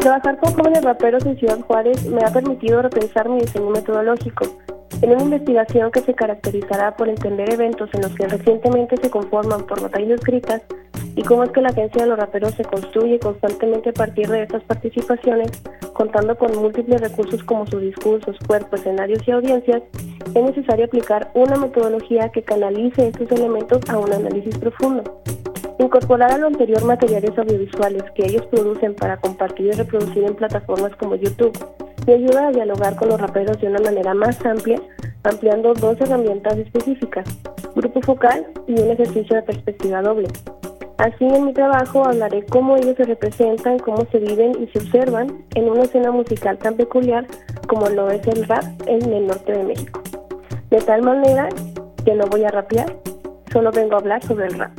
Trabajar con jóvenes raperos en Ciudad Juárez me ha permitido repensar mi diseño metodológico en una investigación que se caracterizará por entender eventos en los que recientemente se conforman por batallas escritas y cómo es que la agencia de los raperos se construye constantemente a partir de estas participaciones, contando con múltiples recursos como sus discursos, cuerpos, escenarios y audiencias. Es necesario aplicar una metodología que canalice estos elementos a un análisis profundo. Incorporar a lo anterior materiales audiovisuales que ellos producen para compartir y reproducir en plataformas como YouTube me ayuda a dialogar con los raperos de una manera más amplia, ampliando dos herramientas específicas, grupo focal y un ejercicio de perspectiva doble. Así, en mi trabajo hablaré cómo ellos se representan, cómo se viven y se observan en una escena musical tan peculiar como lo es el rap en el norte de México. De tal manera que no voy a rapear, solo vengo a hablar sobre el rap.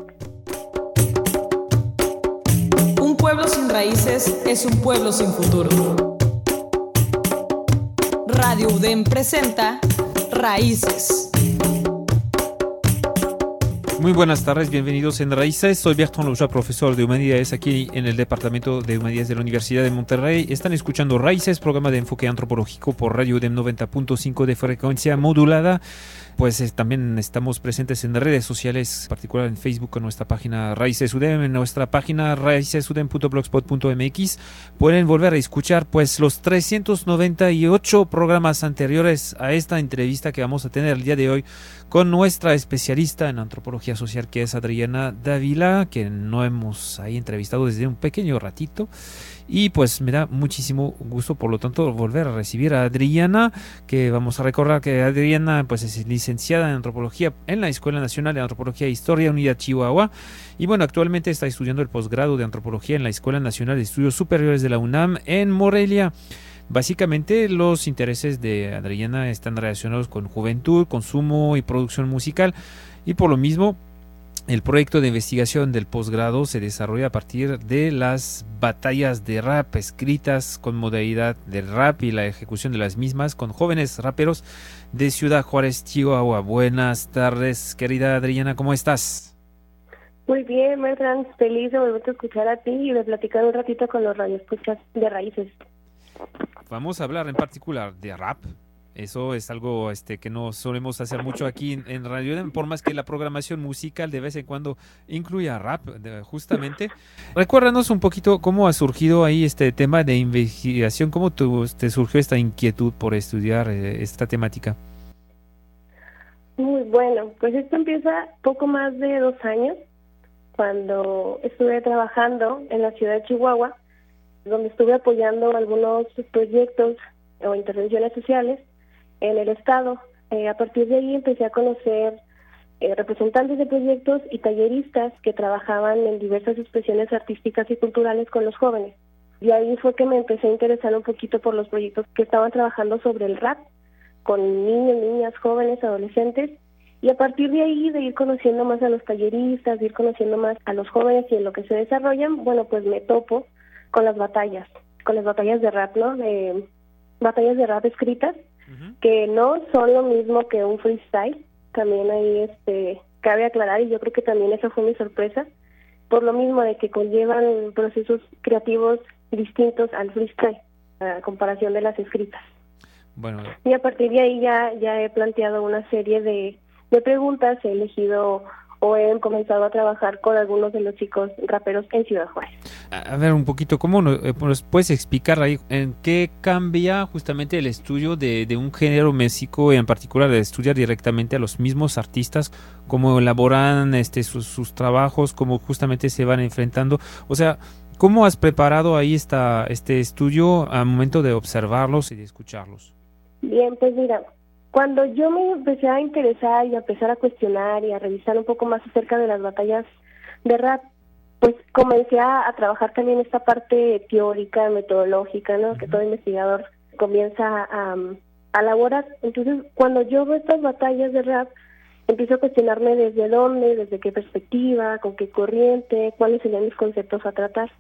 Un pueblo sin raíces es un pueblo sin futuro. Radio UDEM presenta Raíces. Muy buenas tardes, bienvenidos en Raíces. Soy Bertrand Loja, profesor de Humanidades aquí en el Departamento de Humanidades de la Universidad de Monterrey. Están escuchando Raíces, programa de enfoque antropológico por Radio UDEM 90.5 de frecuencia modulada. Pues también estamos presentes en redes sociales, en particular en Facebook con nuestra página Raíces UDEM, en nuestra página raicesudem.blogspot.mx. Pueden volver a escuchar pues los 398 programas anteriores a esta entrevista que vamos a tener el día de hoy con nuestra especialista en antropología social, que es Adriana Dávila, que no hemos ahí entrevistado desde un pequeño ratito. Y pues me da muchísimo gusto, por lo tanto, volver a recibir a Adriana, que vamos a recordar que Adriana pues es licenciada en antropología en la Escuela Nacional de Antropología e Historia Unidad Chihuahua. Y bueno, actualmente está estudiando el posgrado de antropología en la Escuela Nacional de Estudios Superiores de la UNAM en Morelia. Básicamente los intereses de Adriana están relacionados con juventud, consumo y producción musical, y por lo mismo el proyecto de investigación del posgrado se desarrolla a partir de las batallas de rap escritas con modalidad de rap y la ejecución de las mismas con jóvenes raperos de Ciudad Juárez, Chihuahua. Buenas tardes, querida Adriana, ¿cómo estás? Muy bien, Bertrand, feliz de volverte a escuchar a ti y de platicar un ratito con los radioescuchas de Raíces. Vamos a hablar en particular de rap. Eso es algo que no solemos hacer mucho aquí en Radio, por más que la programación musical de vez en cuando incluya rap, justamente. Recuérdanos un poquito cómo ha surgido ahí este tema de investigación, cómo te surgió esta inquietud por estudiar esta temática. Muy bueno, pues esto empieza poco más de 2 años, cuando estuve trabajando en la ciudad de Chihuahua, donde estuve apoyando algunos proyectos o intervenciones sociales en el estado. A partir de ahí empecé a conocer representantes de proyectos y talleristas que trabajaban en diversas expresiones artísticas y culturales con los jóvenes. Y ahí fue que me empecé a interesar un poquito por los proyectos que estaban trabajando sobre el rap, con niños, niñas, jóvenes, adolescentes. Y a partir de ahí, de ir conociendo más a los talleristas, de ir conociendo más a los jóvenes y en lo que se desarrollan, bueno, pues me topo con las batallas de rap, ¿no? Batallas de rap escritas, que no son lo mismo que un freestyle. También ahí cabe aclarar, y yo creo que también esa fue mi sorpresa, por lo mismo de que conllevan procesos creativos distintos al freestyle, a comparación de las escritas. Bueno. Y a partir de ahí ya he planteado una serie de preguntas, he elegido o he comenzado a trabajar con algunos de los chicos raperos en Ciudad Juárez. A ver, un poquito, ¿cómo nos puedes explicar ahí en qué cambia justamente el estudio de un género músico, en particular de estudiar directamente a los mismos artistas, cómo elaboran sus trabajos, cómo justamente se van enfrentando? O sea, ¿cómo has preparado ahí este estudio al momento de observarlos y de escucharlos? Bien, pues mira, cuando yo me empecé a interesar y a empezar a cuestionar y a revisar un poco más acerca de las batallas de rap, pues comencé a trabajar también esta parte teórica, metodológica, ¿no? Que todo investigador comienza a elaborar. Entonces, cuando yo veo estas batallas de rap, empiezo a cuestionarme desde dónde, desde qué perspectiva, con qué corriente, cuáles serían mis conceptos a tratar.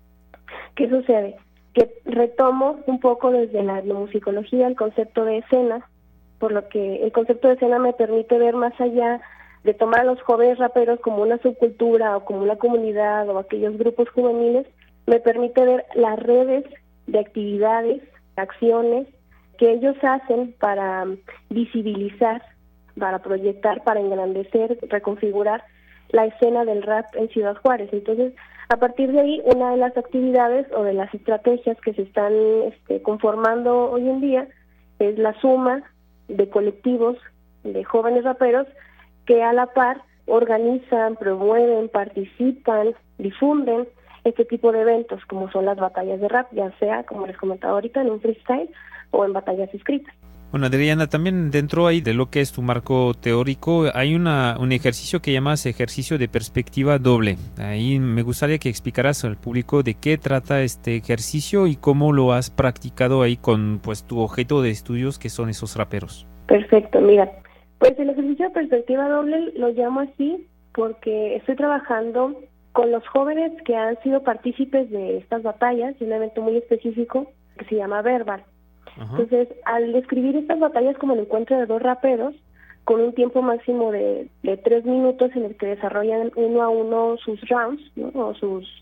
¿Qué sucede? Que retomo un poco desde la etnomusicología el concepto de escena, por lo que el concepto de escena me permite ver más allá de tomar a los jóvenes raperos como una subcultura o como una comunidad o aquellos grupos juveniles. Me permite ver las redes de actividades, acciones que ellos hacen para visibilizar, para proyectar, para engrandecer, reconfigurar la escena del rap en Ciudad Juárez. Entonces, a partir de ahí, una de las actividades o de las estrategias que se están conformando hoy en día es la suma de colectivos de jóvenes raperos que a la par organizan, promueven, participan, difunden este tipo de eventos, como son las batallas de rap, ya sea, como les comentaba ahorita, en un freestyle o en batallas escritas. Bueno, Adriana, también dentro ahí de lo que es tu marco teórico hay un ejercicio que llamas ejercicio de perspectiva doble. Ahí me gustaría que explicaras al público de qué trata este ejercicio y cómo lo has practicado ahí con pues tu objeto de estudios, que son esos raperos. Perfecto, mira, pues el ejercicio de perspectiva doble lo llamo así porque estoy trabajando con los jóvenes que han sido partícipes de estas batallas, de un evento muy específico que se llama Verbal. Ajá. Entonces, al describir estas batallas como el encuentro de dos raperos, con un tiempo máximo de 3 minutos en el que desarrollan uno a uno sus rounds, ¿no? o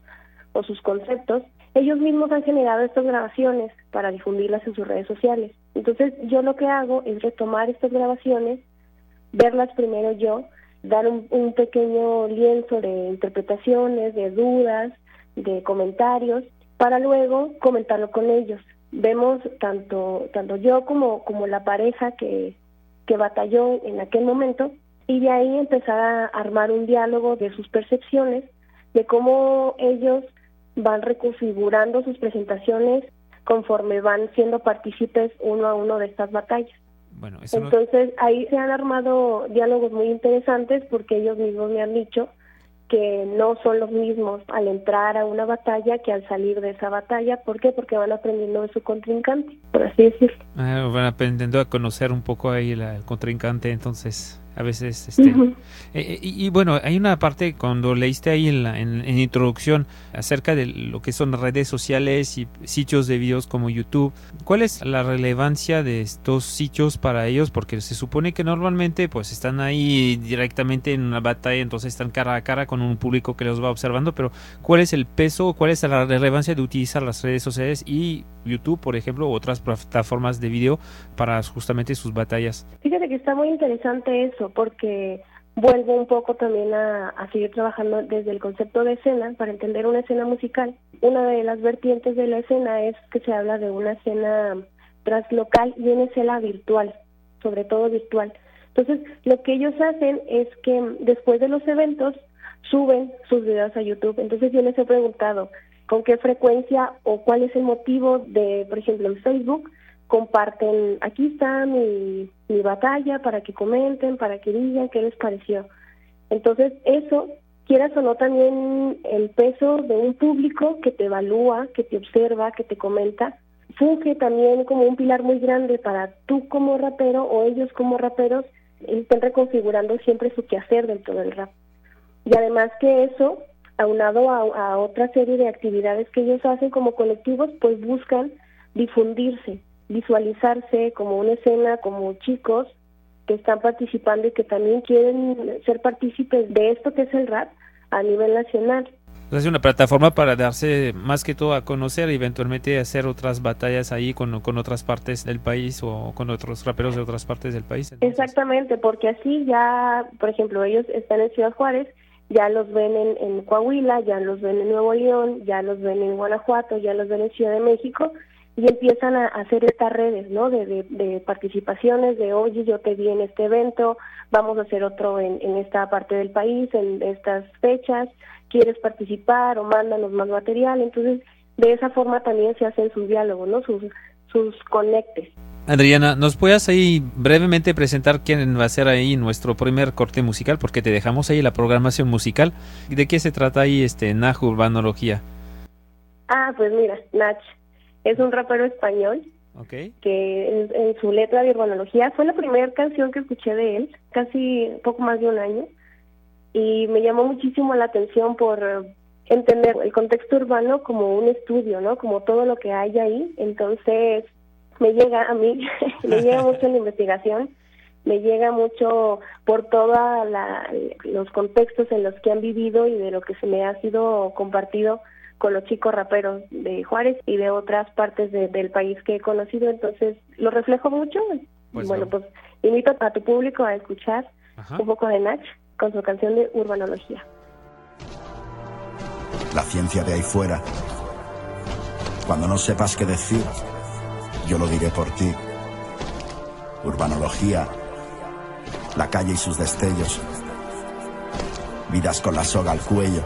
sus conceptos, ellos mismos han generado estas grabaciones para difundirlas en sus redes sociales. Entonces, yo lo que hago es retomar estas grabaciones, verlas primero yo, dar un pequeño lienzo de interpretaciones, de dudas, de comentarios, para luego comentarlo con ellos. Vemos tanto yo como la pareja que batalló en aquel momento, y de ahí empezar a armar un diálogo de sus percepciones, de cómo ellos van reconfigurando sus presentaciones conforme van siendo partícipes uno a uno de estas batallas. Bueno, entonces ahí se han armado diálogos muy interesantes porque ellos mismos me han dicho que no son los mismos al entrar a una batalla que al salir de esa batalla. ¿Por qué? Porque van aprendiendo de su contrincante, por así decirlo. Van aprendiendo a conocer un poco ahí el contrincante, entonces a veces Uh-huh. Y bueno, hay una parte cuando leíste ahí en introducción acerca de lo que son redes sociales y sitios de videos como YouTube. ¿Cuál es la relevancia de estos sitios para ellos? Porque se supone que normalmente pues están ahí directamente en una batalla, entonces están cara a cara con un público que los va observando, pero ¿cuál es el peso, cuál es la relevancia de utilizar las redes sociales y YouTube, por ejemplo, u otras plataformas de video para justamente sus batallas? Fíjate que está muy interesante eso, porque vuelvo un poco también a seguir trabajando desde el concepto de escena, para entender una escena musical. Una de las vertientes de la escena es que se habla de una escena translocal y una escena virtual, sobre todo virtual. Entonces, lo que ellos hacen es que después de los eventos suben sus videos a YouTube. Entonces, yo les he preguntado con qué frecuencia o cuál es el motivo de, por ejemplo, en Facebook, comparten, aquí está mi batalla, para que comenten, para que digan qué les pareció. Entonces, eso, quieras o no, también el peso de un público que te evalúa, que te observa, que te comenta, funge también como un pilar muy grande para tú como rapero o ellos como raperos estén reconfigurando siempre su quehacer dentro del rap. Y además que eso, aunado a otra serie de actividades que ellos hacen como colectivos, pues buscan difundirse, visualizarse como una escena, como chicos que están participando y que también quieren ser partícipes de esto que es el rap a nivel nacional. Es una plataforma para darse más que todo a conocer y eventualmente hacer otras batallas ahí con otras partes del país o con otros raperos de otras partes del país. Entonces... Exactamente, porque así ya, por ejemplo, ellos están en Ciudad Juárez, ya los ven en Coahuila, ya los ven en Nuevo León, ya los ven en Guanajuato, ya los ven en Ciudad de México, y empiezan a hacer estas redes, ¿no? De participaciones, de oye, yo te vi en este evento, vamos a hacer otro en esta parte del país, en estas fechas, ¿quieres participar o mándanos más material? Entonces, de esa forma también se hacen sus diálogos, ¿no? Sus conectes. Adriana, ¿nos puedes ahí brevemente presentar quién va a ser ahí nuestro primer corte musical? Porque te dejamos ahí la programación musical. ¿De qué se trata ahí Nach Urbanología? Pues mira, Nach es un rapero español, okay, que en su letra de urbanología fue la primera canción que escuché de él, casi poco más de un año, y me llamó muchísimo la atención por entender el contexto urbano como un estudio, ¿no? Como todo lo que hay ahí. Entonces me llega a mí, me llega mucho la investigación, me llega mucho por todos los contextos en los que han vivido y de lo que se me ha sido compartido con los chicos raperos de Juárez y de otras partes del país que he conocido, entonces lo reflejo mucho. Pues bueno, no. pues invito a tu público a escuchar un poco de Nach con su canción de Urbanología. La ciencia de ahí fuera. Cuando no sepas qué decir, yo lo diré por ti. Urbanología, la calle y sus destellos. Vidas con la soga al cuello.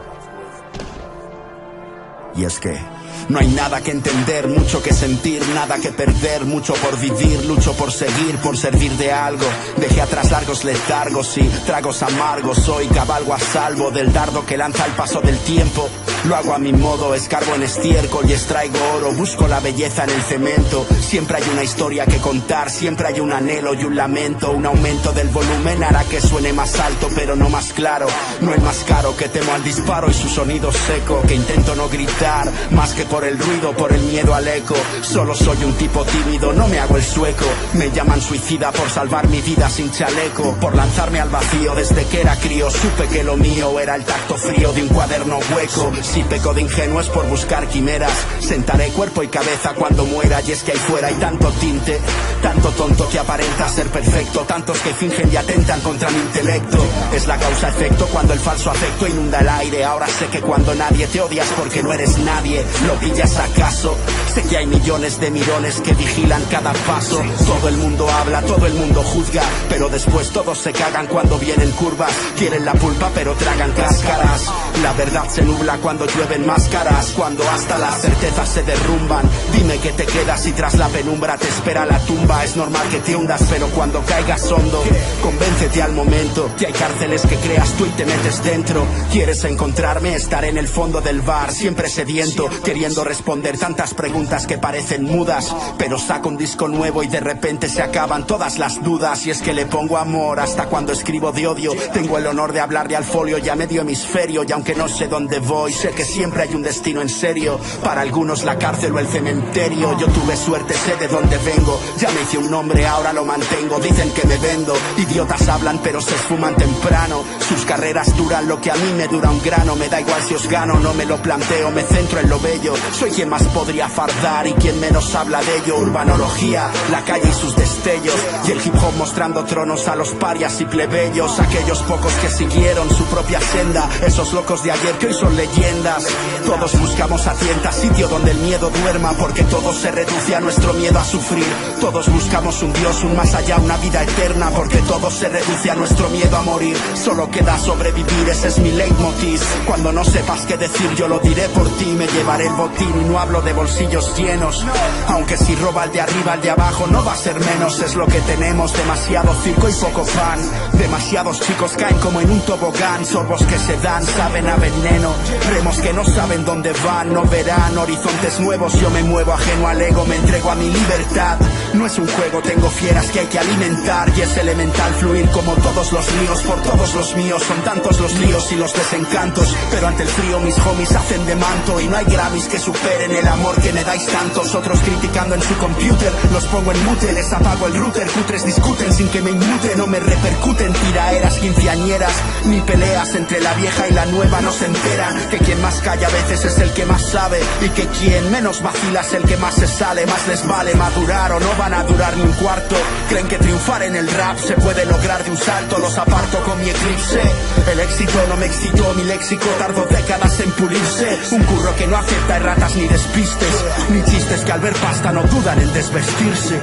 Y es que no hay nada que entender, mucho que sentir, nada que perder, mucho por vivir, lucho por seguir, por servir de algo. Dejé atrás largos letargos y tragos amargos, hoy cabalgo a salvo del dardo que lanza el paso del tiempo. Lo hago a mi modo, escarbo en estiércol y extraigo oro, busco la belleza en el cemento. Siempre hay una historia que contar, siempre hay un anhelo y un lamento. Un aumento del volumen hará que suene más alto, pero no más claro. No el más caro, que temo al disparo y su sonido seco, que intento no gritar, más que por el ruido, por el miedo al eco. Solo soy un tipo tímido, no me hago el sueco. Me llaman suicida por salvar mi vida sin chaleco, por lanzarme al vacío desde que era crío. Supe que lo mío era el tacto frío de un cuaderno hueco. Si peco de ingenuo es por buscar quimeras, sentaré cuerpo y cabeza cuando muera. Y es que ahí fuera hay tanto tinte, tanto tonto que aparenta ser perfecto, tantos que fingen y atentan contra mi intelecto. Es la causa-efecto cuando el falso afecto inunda el aire. Ahora sé que cuando nadie te odias porque no eres nadie. ¿Lo pillas acaso? Sé que hay millones de mirones que vigilan cada paso. Todo el mundo habla, todo el mundo juzga, pero después todos se cagan cuando vienen curvas. Quieren la pulpa pero tragan cáscaras. La verdad se nubla cuando llueven máscaras, cuando hasta las certezas se derrumban. Dime que te quedas si tras la penumbra te espera la tumba. Es normal que te hundas, pero cuando caigas hondo, convéncete al momento que hay cárceles que creas tú y te metes dentro. ¿Quieres encontrarme? Estaré en el fondo del bar, siempre sediento, queriendo responder tantas preguntas que parecen mudas. Pero saco un disco nuevo y de repente se acaban todas las dudas. Y es que le pongo amor hasta cuando escribo de odio. Tengo el honor de hablarle al folio y a medio hemisferio. Y aunque no sé dónde voy, sé que siempre hay un destino en serio. Para algunos la cárcel o el cementerio. Yo tuve suerte, sé de dónde vengo. Ya me hice un nombre, ahora lo mantengo. Dicen que me vendo, idiotas hablan pero se esfuman temprano. Sus carreras duran lo que a mí me dura un grano. Me da igual si os gano, no me lo planteo, me centro en lo bello. Soy quien más podría fardar y quien menos habla de ello. Urbanología, la calle y sus destellos. Y el hip hop mostrando tronos a los parias y plebeyos. Aquellos pocos que siguieron su propia senda. Esos locos de ayer que hoy son leyendas. Todos buscamos a tientas sitio donde el miedo duerma, porque todo se reduce a nuestro miedo a sufrir. Todos buscamos un Dios, un más allá, una vida eterna, porque todo se reduce a nuestro miedo a morir. Solo queda sobrevivir, ese es mi leitmotiv. Cuando no sepas qué decir yo lo diré por ti. Me llevaré el botín y no hablo de bolsillos llenos. Aunque si roba el de arriba, el de abajo no va a ser menos. Es lo que tenemos, demasiado circo y poco pan. Demasiados chicos caen como en un tobogán. Sorbos que se dan, saben a veneno. Remos que no saben dónde van, no verán horizontes nuevos. Yo me muevo ajeno al ego, me entrego a mi libertad. No es un juego, tengo fieras que hay que alimentar. Y es elemental fluir como todos los ríos, por todos los míos. Son tantos los líos y los desencantos, pero ante el frío mis homies hacen de manto. Y no hay Grammys que superen el amor que me dais tantos. Otros criticando en su computer, los pongo en mute, les apago el router. Cutres discuten sin que me inmute, no me repercuten tiraeras quinceañeras, ni peleas entre la vieja y la nueva. No se enteran que quien más calla a veces es el que más sabe, y que quien menos vacila es el que más se sale. Más les vale madurar o no van a durar ni un cuarto. Creen que triunfar en el rap se puede lograr de un salto. Los aparto con mi eclipse. El éxito no me excitó, mi léxico tardó décadas en pulirse. Un curro que no acepta erratas ni despistes, ni chistes que al ver pasta no dudan en desvestirse.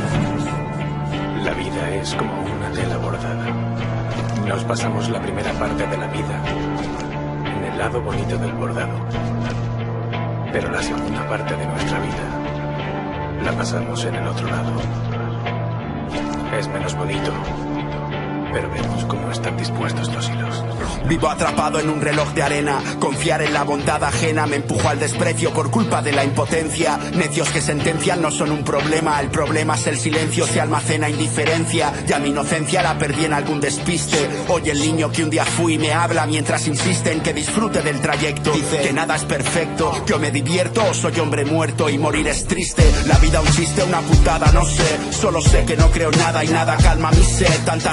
La vida es como una tela bordada. Nos pasamos la primera parte de la vida en el lado bonito del bordado, pero la segunda parte de nuestra vida la pasamos en el otro lado. Es menos bonito, pero vemos cómo están dispuestos los hilos. Vivo atrapado en un reloj de arena. Confiar en la bondad ajena me empujó al desprecio por culpa de la impotencia. Necios que sentencian no son un problema. El problema es el silencio, se almacena indiferencia. Ya mi inocencia la perdí en algún despiste. Hoy el niño que un día fui me habla mientras insiste en que disfrute del trayecto. Dice que nada es perfecto, que o me divierto o soy hombre muerto y morir es triste. La vida un chiste, una putada, no sé. Solo sé que no creo nada y nada calma mi sed. Tantas horas que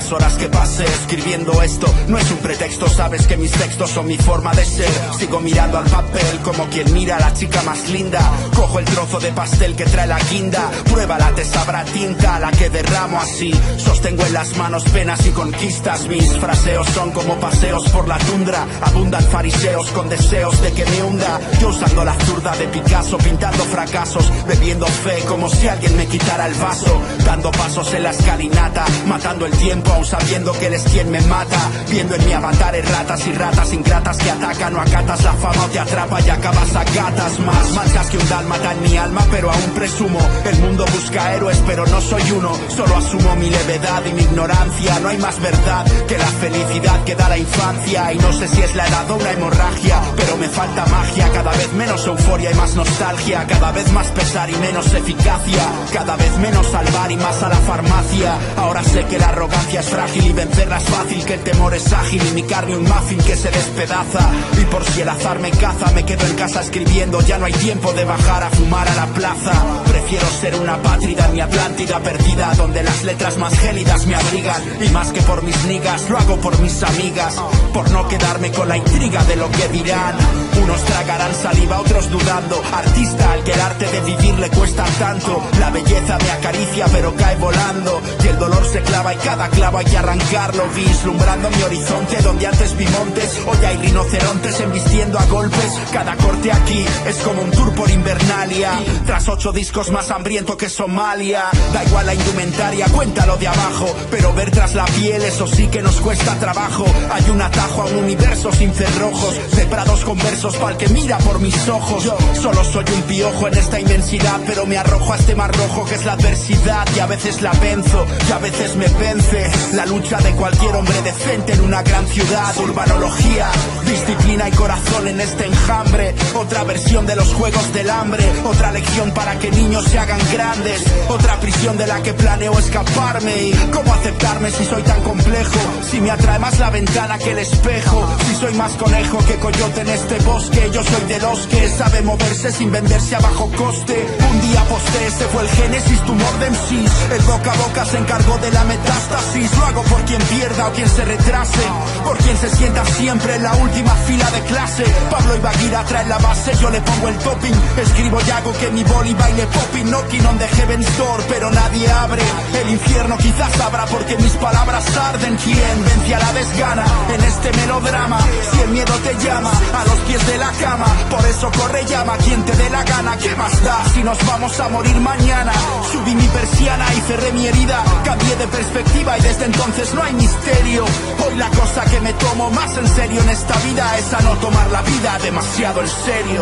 que pase escribiendo esto. No es un pretexto, sabes que mis textos son mi forma de ser. Sigo mirando al papel como quien mira a la chica más linda. Cojo el trozo de pastel que trae la guinda. Pruébala, te sabrá tinta la que derramo así. Sostengo en las manos penas y conquistas. Mis fraseos son como paseos por la tundra. Abundan fariseos con deseos de que me hunda. Yo usando la zurda de Picasso, pintando fracasos, bebiendo fe como si alguien me quitara el vaso. Dando pasos en la escalinata, matando el tiempo aún sabiendo que él es quien me mata. Viendo en mi avatar ratas y ratas ingratas que atacan. No acatas la fama o te atrapa y acabas a gatas. Más manchas que un dálmata en mi alma, pero aún presumo. El mundo busca héroes, pero no soy uno. Solo asumo mi levedad y mi ignorancia. No hay más verdad que la felicidad que da la infancia. Y no sé si es la edad o una hemorragia, pero me falta magia. Cada vez menos euforia y más nostalgia. Cada vez más pesar y menos eficacia. Cada vez menos salvar y más a la farmacia. Ahora sé que la arrogancia es frágil y vencerla es fácil, que el temor es ágil y mi carne un muffin que se despedaza. Y por si el azar me caza, me quedo en casa escribiendo. Ya no hay tiempo de bajar a fumar a la plaza. Prefiero ser una pátrida en mi Atlántida perdida, donde las letras más gélidas me abrigan. Y más que por mis niggas, lo hago por mis amigas, por no quedarme con la intriga de lo que dirán. Unos tragarán saliva, otros dudando. Artista al que el arte de vivir le cuesta tanto. La belleza me acaricia pero cae volando. Y el dolor se clava y cada clavo hay que arrancarlo. Vislumbrando mi horizonte donde antes vi montes. Hoy hay rinocerontes embistiendo a golpes. Cada corte aquí es como un tour por Invernalia. Tras 8 discos más hambriento que Somalia. Da igual la indumentaria, cuéntalo de abajo. Pero ver tras la piel, eso sí que nos cuesta trabajo. Hay un atajo a un universo sin cerrojos. De prados con versos pa'l que mira por mis ojos. Yo solo soy un piojo en esta inmensidad, pero me arrojo a este mar rojo que es la adversidad. Y a veces la venzo, y a veces me vence la lucha de cualquier hombre decente en una gran ciudad. Urbanología, disciplina y corazón en este enjambre. Otra versión de los juegos del hambre. Otra lección para que niños se hagan grandes. Otra prisión de la que planeo escaparme. ¿Y cómo aceptarme si soy tan complejo? Si me atrae más la ventana que el espejo. Si soy más conejo que coyote en este bosque. Yo soy de los que sabe moverse sin venderse a bajo coste. Un día posté, ese fue el génesis, tumor de MCs. El boca a boca se encargó de la metástasis. Lo hago por quien pierda o quien se retrase, por quien se sienta siempre en la última fila de clase. Pablo Ibaguira trae la base, yo le pongo el topping. Escribo y hago que mi boli baile popping. Knocking on the heaven's door, pero nadie abre. El infierno quizás abra porque mis palabras arden. ¿Quién vence a la desgana en este melodrama? Si el miedo te llama a los pies de la cama, por eso corre, llama a quien te dé la gana. ¿Qué más da si nos vamos a morir mañana? Subí mi persiana y cerré mi herida. Cambié de perspectiva y desde entonces no hay misterio. Hoy la cosa que me tomo más en serio en esta vida es a no tomar la vida demasiado en serio.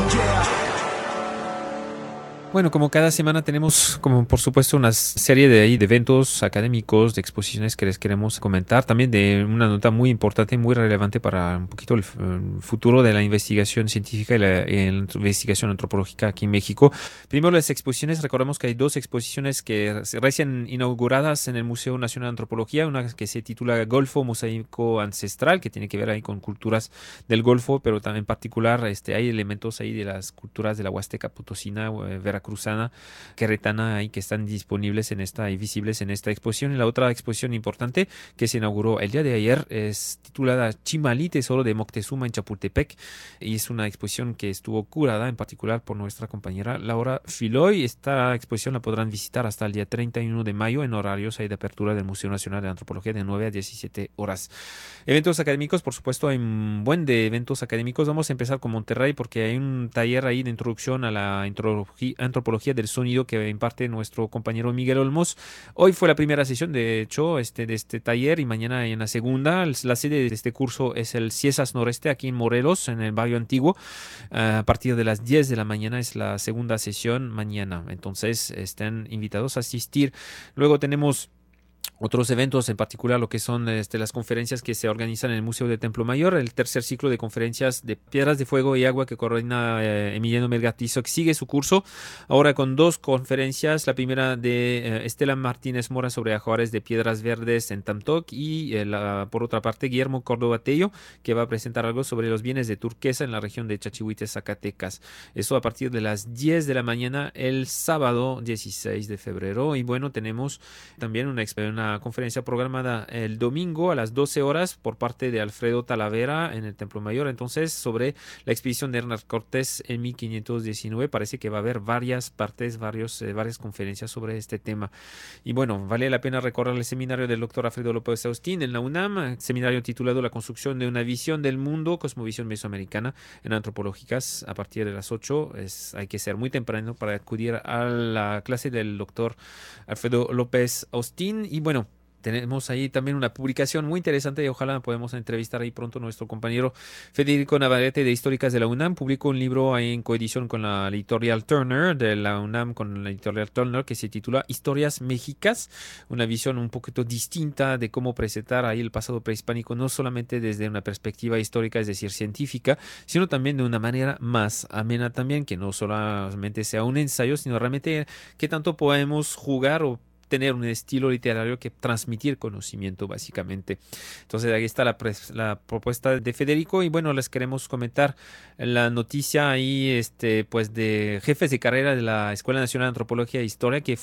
Bueno, como cada semana tenemos, como por supuesto, una serie de eventos académicos, de exposiciones que les queremos comentar. También de una nota muy importante, muy relevante para un poquito el futuro de la investigación científica y la investigación antropológica aquí en México. Primero, las exposiciones. Recordemos que hay 2 exposiciones que recién inauguradas en el Museo Nacional de Antropología. Una que se titula Golfo Mosaico Ancestral, que tiene que ver ahí con culturas del Golfo, pero también en particular hay elementos ahí de las culturas de la Huasteca Potosina, veracruzana, queretana, ahí que están disponibles en esta y visibles en esta exposición. Y la otra exposición importante que se inauguró el día de ayer es titulada Chimalí, Tesoro de Moctezuma en Chapultepec, y es una exposición que estuvo curada en particular por nuestra compañera Laura Filoy. Esta exposición la podrán visitar hasta el día 31 de mayo en horarios de apertura del Museo Nacional de Antropología de 9 a 17 horas. Eventos académicos, por supuesto, hay un buen de eventos académicos. Vamos a empezar con Monterrey porque hay un taller ahí de introducción a la antropología del sonido que imparte nuestro compañero Miguel Olmos. Hoy fue la primera sesión, de hecho, de este taller, y mañana en la segunda. La sede de este curso es el Ciesas Noreste, aquí en Morelos, en el barrio antiguo. A partir de las 10 de la mañana es la segunda sesión mañana. Entonces, están invitados a asistir. Luego tenemos otros eventos, en particular lo que son las conferencias que se organizan en el Museo de Templo Mayor, el tercer ciclo de conferencias de Piedras de Fuego y Agua que coordina Emiliano Melgatizo, que sigue su curso ahora con 2 conferencias. La primera de Estela Martínez Mora sobre ajuares de piedras verdes en Tamtoc, y por otra parte Guillermo Córdoba Tello, que va a presentar algo sobre los bienes de turquesa en la región de Chachihuite, Zacatecas. Eso a partir de las 10 de la mañana el sábado 16 de febrero. Y bueno, tenemos también una una conferencia programada el domingo a las 12 horas por parte de Alfredo Talavera en el Templo Mayor. Entonces, sobre la expedición de Hernán Cortés en 1519, parece que va a haber varias partes, varias conferencias sobre este tema. Y bueno, vale la pena recordar el seminario del doctor Alfredo López Austin en la UNAM, seminario titulado La construcción de una visión del mundo, cosmovisión mesoamericana en antropológicas, a partir de las 8. Hay que ser muy temprano para acudir a la clase del doctor Alfredo López Austin. Y bueno, tenemos ahí también una publicación muy interesante y ojalá podamos entrevistar ahí pronto a nuestro compañero Federico Navarrete de Históricas de la UNAM. Publicó un libro ahí en coedición con la editorial Turner de la UNAM, con la editorial Turner, que se titula Historias Méxicas, una visión un poquito distinta de cómo presentar ahí el pasado prehispánico, no solamente desde una perspectiva histórica, es decir, científica, sino también de una manera más amena también, que no solamente sea un ensayo, sino realmente que tanto podemos jugar o tener un estilo literario que transmitir conocimiento básicamente. Entonces aquí está la propuesta de Federico y bueno, les queremos comentar la noticia ahí pues de jefes de carrera de la Escuela Nacional de Antropología e Historia que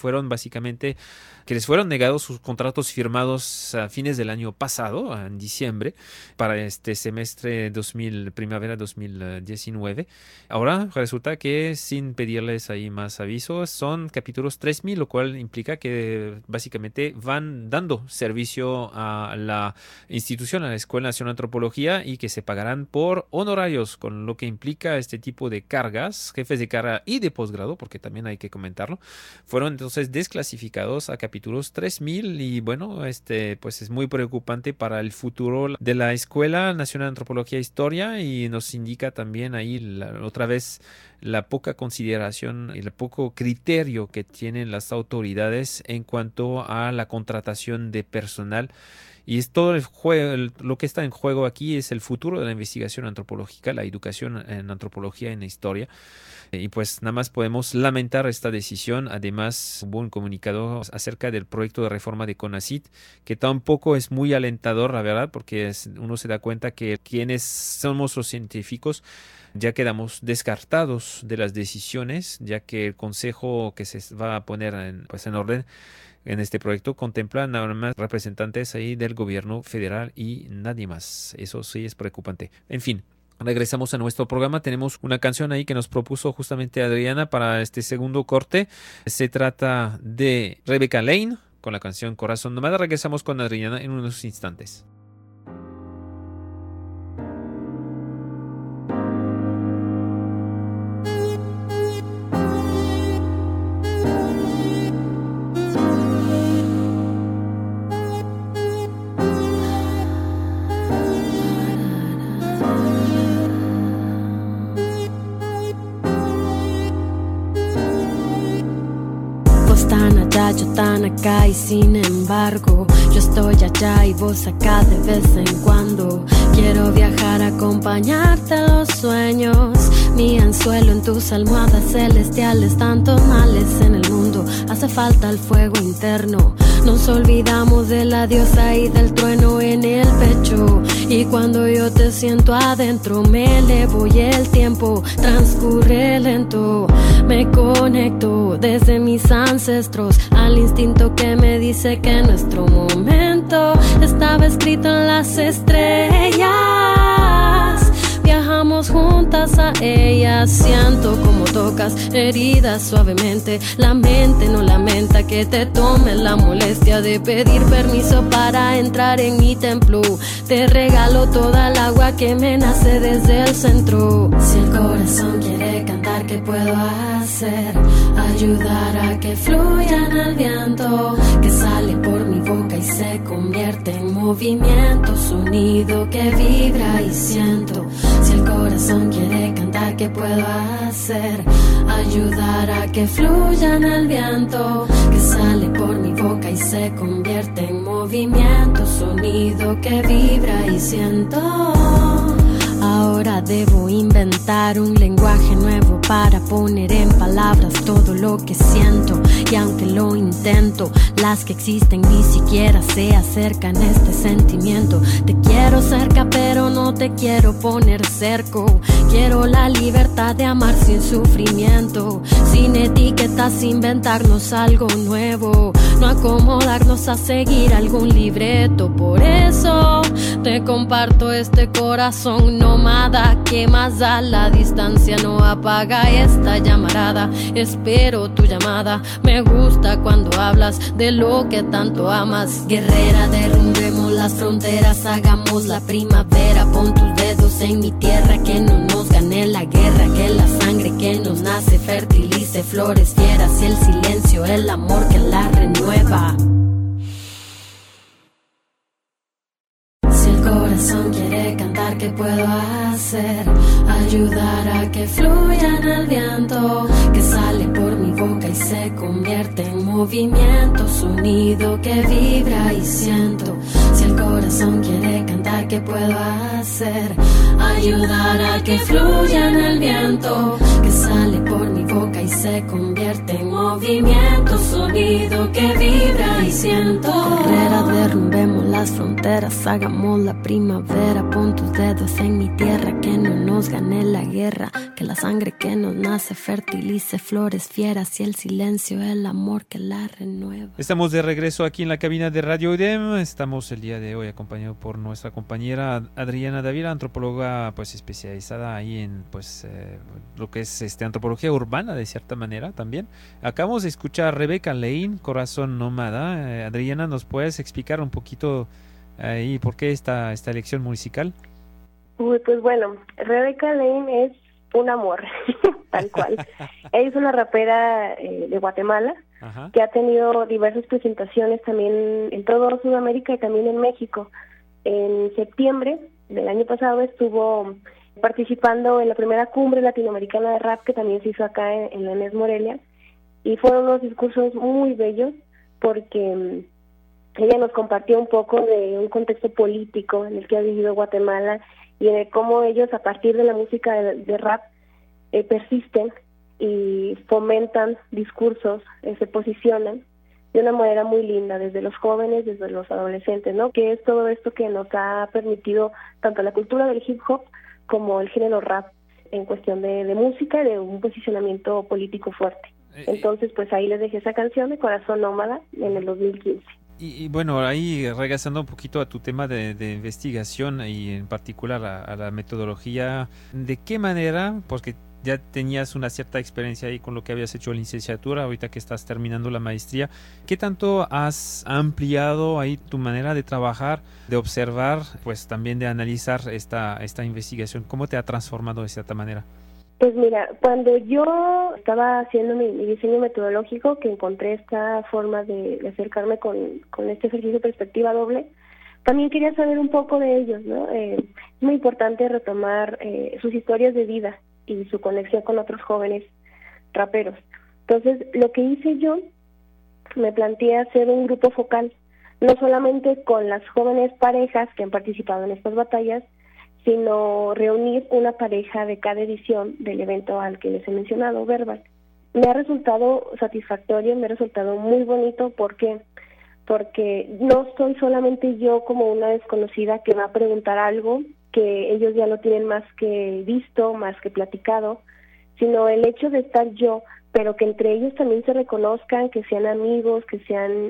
les fueron negados sus contratos firmados a fines del año pasado, en diciembre, para este semestre primavera 2019. Ahora resulta que sin pedirles ahí más avisos son capítulos 3000, lo cual implica que básicamente van dando servicio a la institución, a la Escuela Nacional de Antropología, y que se pagarán por honorarios, con lo que implica este tipo de cargas. Jefes de carrera y de posgrado, porque también hay que comentarlo, fueron entonces desclasificados a capítulos 3000 y bueno, pues es muy preocupante para el futuro de la Escuela Nacional de Antropología e Historia, y nos indica también ahí otra vez la poca consideración y el poco criterio que tienen las autoridades en cuanto a la contratación de personal. Y es todo lo que está en juego aquí es el futuro de la investigación antropológica, la educación en antropología y en historia. Y pues nada más podemos lamentar esta decisión. Además, hubo un comunicado acerca del proyecto de reforma de CONACYT, que tampoco es muy alentador, la verdad, porque uno se da cuenta que quienes somos los científicos ya quedamos descartados de las decisiones, ya que el consejo que se va a poner en orden en este proyecto contempla nada más representantes ahí del gobierno federal y nadie más. Eso sí es preocupante. En fin, regresamos a nuestro programa. Tenemos una canción ahí que nos propuso justamente Adriana para este segundo corte. Se trata de Rebecca Lane con la canción Corazón Nómada. Regresamos con Adriana en unos instantes. Yo tan acá y sin embargo yo estoy allá y vos acá de vez en cuando. Quiero viajar, acompañarte a los sueños, mi anzuelo en tus almohadas celestiales. Tantos males en el mundo, hace falta el fuego interno. Nos olvidamos de la diosa y del trueno en el pecho, y cuando yo te siento adentro me elevo y el tiempo transcurre lento. Me conecto desde mis ancestros al instinto que me dice que nuestro momento estaba escrito en las estrellas. Viajamos juntas a ellas, siento como tocas heridas suavemente. La mente no lamenta que te tomes la molestia de pedir permiso para entrar en mi templo. Te regalo toda el agua que me nace desde el centro. Si el corazón quiere cantar, ¿qué puedo hacer? Ayudar a que fluya en el viento que sale por mi boca y se convierte en movimiento, sonido que vibra y siento. Si el corazón quiere cantar, ¿qué puedo hacer? Ayudar a que fluya en el viento que sale por mi boca y se convierte en movimiento, sonido que vibra y siento. Ahora debo inventar un lenguaje nuevo para poner en palabras todo lo que siento. Y aunque lo intento, las que existen ni siquiera se acercan a este sentimiento. Te quiero cerca pero no te quiero poner cerco. Quiero la libertad de amar sin sufrimiento, sin etiquetas, inventarnos algo nuevo, no acomodarnos a seguir algún libreto. Por eso te comparto este corazón nómada que más da la distancia, no apaga esta llamarada. Espero tu llamada, me gusta cuando hablas de lo que tanto amas. Guerrera, derrumbemos las fronteras, hagamos la primavera. Pon tus dedos en mi tierra, que no nos gane la guerra, que la sangre que nos nace fertilice flores fieras y el silencio, el amor que la renueva. Si el corazón quiere cantar, ¿qué puedo hacer? Ayudar a que fluya en el viento, que sale por mi boca y se convierte en movimiento, sonido que vibra y siento. Si el corazón quiere cantar, ¿qué puedo hacer? Ayudar a que fluya en el viento, que sale por mi boca y se convierte en movimiento, sonido que vibra y siento. Guerrera, derrumbemos las fronteras, hagamos la primavera. Pon tus dedos en mi tierra, que no nos gane la guerra, que la sangre que nos nace fertilice flores fieras y el silencio, el amor que la renueva. Estamos de regreso aquí en la cabina de Radio UDEM. Estamos el día de hoy acompañado por nuestra compañera Adriana Dávila, antropóloga pues especializada ahí en pues lo que es antropología urbana de cierta manera también. Acabamos de escuchar a Rebeca Lane, Corazón Nómada. Adriana, ¿nos puedes explicar un poquito ahí por qué esta elección musical? Pues bueno, Rebeca Lane es un amor, tal cual. Ella es una rapera de Guatemala. Ajá. Que ha tenido diversas presentaciones también en toda Sudamérica y también en México. En septiembre del año pasado estuvo participando en la primera cumbre latinoamericana de rap, que también se hizo acá en la ENES Morelia, y fueron unos discursos muy bellos porque ella nos compartió un poco de un contexto político en el que ha vivido Guatemala y de cómo ellos, a partir de la música de rap, persisten y fomentan discursos, se posicionan de una manera muy linda, desde los jóvenes, desde los adolescentes, ¿no? Que es todo esto que nos ha permitido tanto la cultura del hip hop como el género rap en cuestión de música y de un posicionamiento político fuerte. Entonces, pues ahí les dejé esa canción de Corazón Nómada en el 2015. Y bueno, ahí regresando un poquito a tu tema de investigación y en particular a la metodología, ¿de qué manera? Porque ya tenías una cierta experiencia ahí con lo que habías hecho en licenciatura, ahorita que estás terminando la maestría. ¿Qué tanto has ampliado ahí tu manera de trabajar, de observar, pues también de analizar esta investigación? ¿Cómo te ha transformado de cierta manera? Pues mira, cuando yo estaba haciendo mi diseño metodológico, que encontré esta forma de acercarme con este ejercicio de perspectiva doble, también quería saber un poco de ellos, ¿no? Es muy importante retomar sus historias de vida y su conexión con otros jóvenes raperos. Entonces, lo que hice yo, me planteé hacer un grupo focal, no solamente con las jóvenes parejas que han participado en estas batallas, sino reunir una pareja de cada edición del evento al que les he mencionado, Verbal. Me ha resultado satisfactorio, me ha resultado muy bonito. ¿Por qué? Porque no soy solamente yo como una desconocida que va a preguntar algo que ellos ya lo tienen más que visto, más que platicado, sino el hecho de estar yo, pero que entre ellos también se reconozcan, que sean amigos, que sean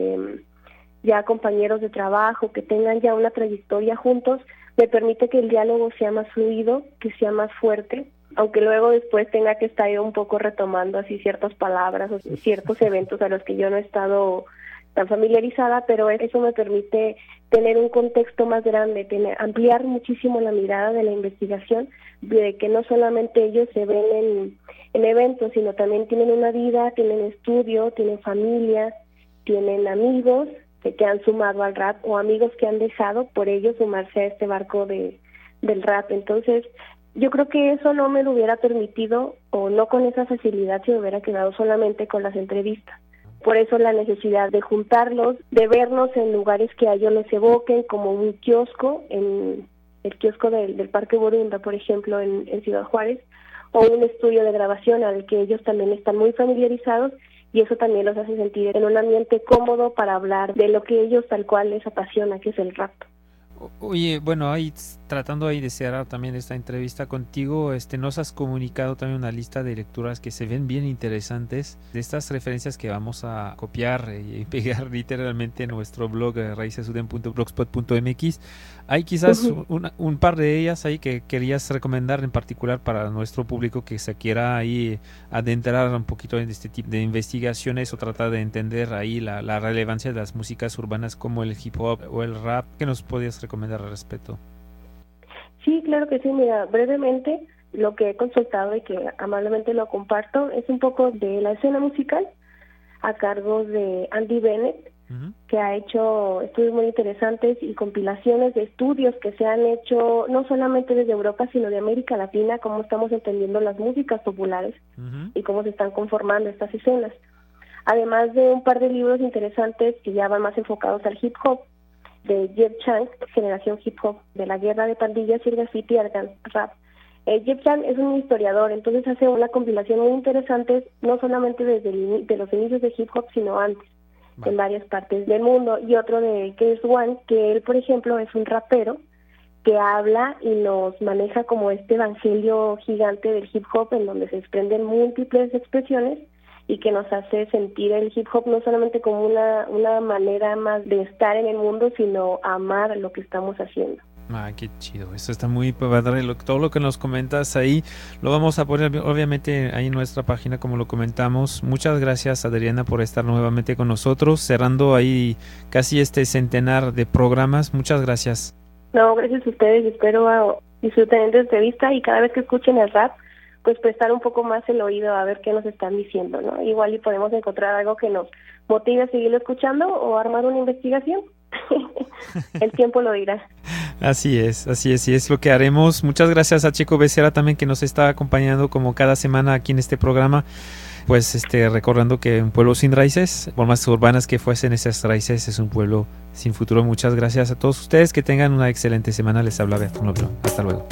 ya compañeros de trabajo, que tengan ya una trayectoria juntos, me permite que el diálogo sea más fluido, que sea más fuerte, aunque luego después tenga que estar un poco retomando así ciertas palabras o ciertos eventos a los que yo no he estado tan familiarizada, pero eso me permite tener un contexto más grande, ampliar muchísimo la mirada de la investigación, de que no solamente ellos se ven en eventos, sino también tienen una vida, tienen estudio, tienen familia, tienen amigos que han sumado al rap o amigos que han dejado por ellos sumarse a este barco del rap. Entonces, yo creo que eso no me lo hubiera permitido, o no con esa facilidad, si me hubiera quedado solamente con las entrevistas. Por eso la necesidad de juntarlos, de vernos en lugares que a ellos les evoquen, como un kiosco, en el kiosco del Parque Borunda, por ejemplo, en Ciudad Juárez, o un estudio de grabación al que ellos también están muy familiarizados, y eso también los hace sentir en un ambiente cómodo para hablar de lo que ellos tal cual les apasiona, que es el rap. Oye, bueno, ahí tratando ahí de cerrar también esta entrevista contigo, nos has comunicado también una lista de lecturas que se ven bien interesantes, de estas referencias que vamos a copiar y pegar literalmente en nuestro blog raicesuden.blogspot.mx. Hay quizás un par de ellas ahí que querías recomendar en particular para nuestro público que se quiera ahí adentrar un poquito en este tipo de investigaciones o tratar de entender ahí la relevancia de las músicas urbanas como el hip hop o el rap. ¿Qué nos podías recomendar al respecto? Sí, claro que sí. Mira, brevemente, lo que he consultado y que amablemente lo comparto es un poco de la escena musical a cargo de Andy Bennett, que ha hecho estudios muy interesantes y compilaciones de estudios que se han hecho no solamente desde Europa, sino de América Latina, cómo estamos entendiendo las músicas populares y cómo se están conformando estas escenas. Además de un par de libros interesantes que ya van más enfocados al hip hop, de Jeff Chang, Generación Hip Hop, de la guerra de pandillas y el graffiti al rap. Jeff Chang es un historiador, entonces hace una compilación muy interesante, no solamente desde de los inicios de hip hop, sino antes, en varias partes del mundo. Y otro de Keres One, que él, por ejemplo, es un rapero que habla y nos maneja como este evangelio gigante del hip hop, en donde se desprenden múltiples expresiones y que nos hace sentir el hip hop no solamente como una manera más de estar en el mundo, sino amar lo que estamos haciendo. Qué chido, eso está muy padre, todo lo que nos comentas ahí lo vamos a poner obviamente ahí en nuestra página como lo comentamos. Muchas gracias, Adriana, por estar nuevamente con nosotros, cerrando ahí casi este centenar de programas. Muchas gracias. No, gracias a ustedes, espero disfruten de esta entrevista y cada vez que escuchen el rap, pues prestar un poco más el oído a ver qué nos están diciendo, ¿no? Igual y podemos encontrar algo que nos motive a seguirlo escuchando o armar una investigación. El tiempo lo dirá. Así es, y es lo que haremos. Muchas gracias a Checo Becerra también, que nos está acompañando como cada semana aquí en este programa. Pues recordando que un pueblo sin raíces, por más urbanas que fuesen esas raíces, es un pueblo sin futuro. Muchas gracias a todos ustedes, que tengan una excelente semana. Les habla Bertrand Leblanc. Hasta luego.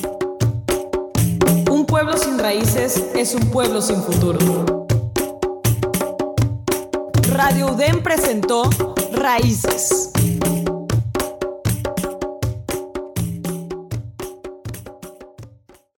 Un pueblo sin raíces es un pueblo sin futuro. Radio UDEM presentó Raíces.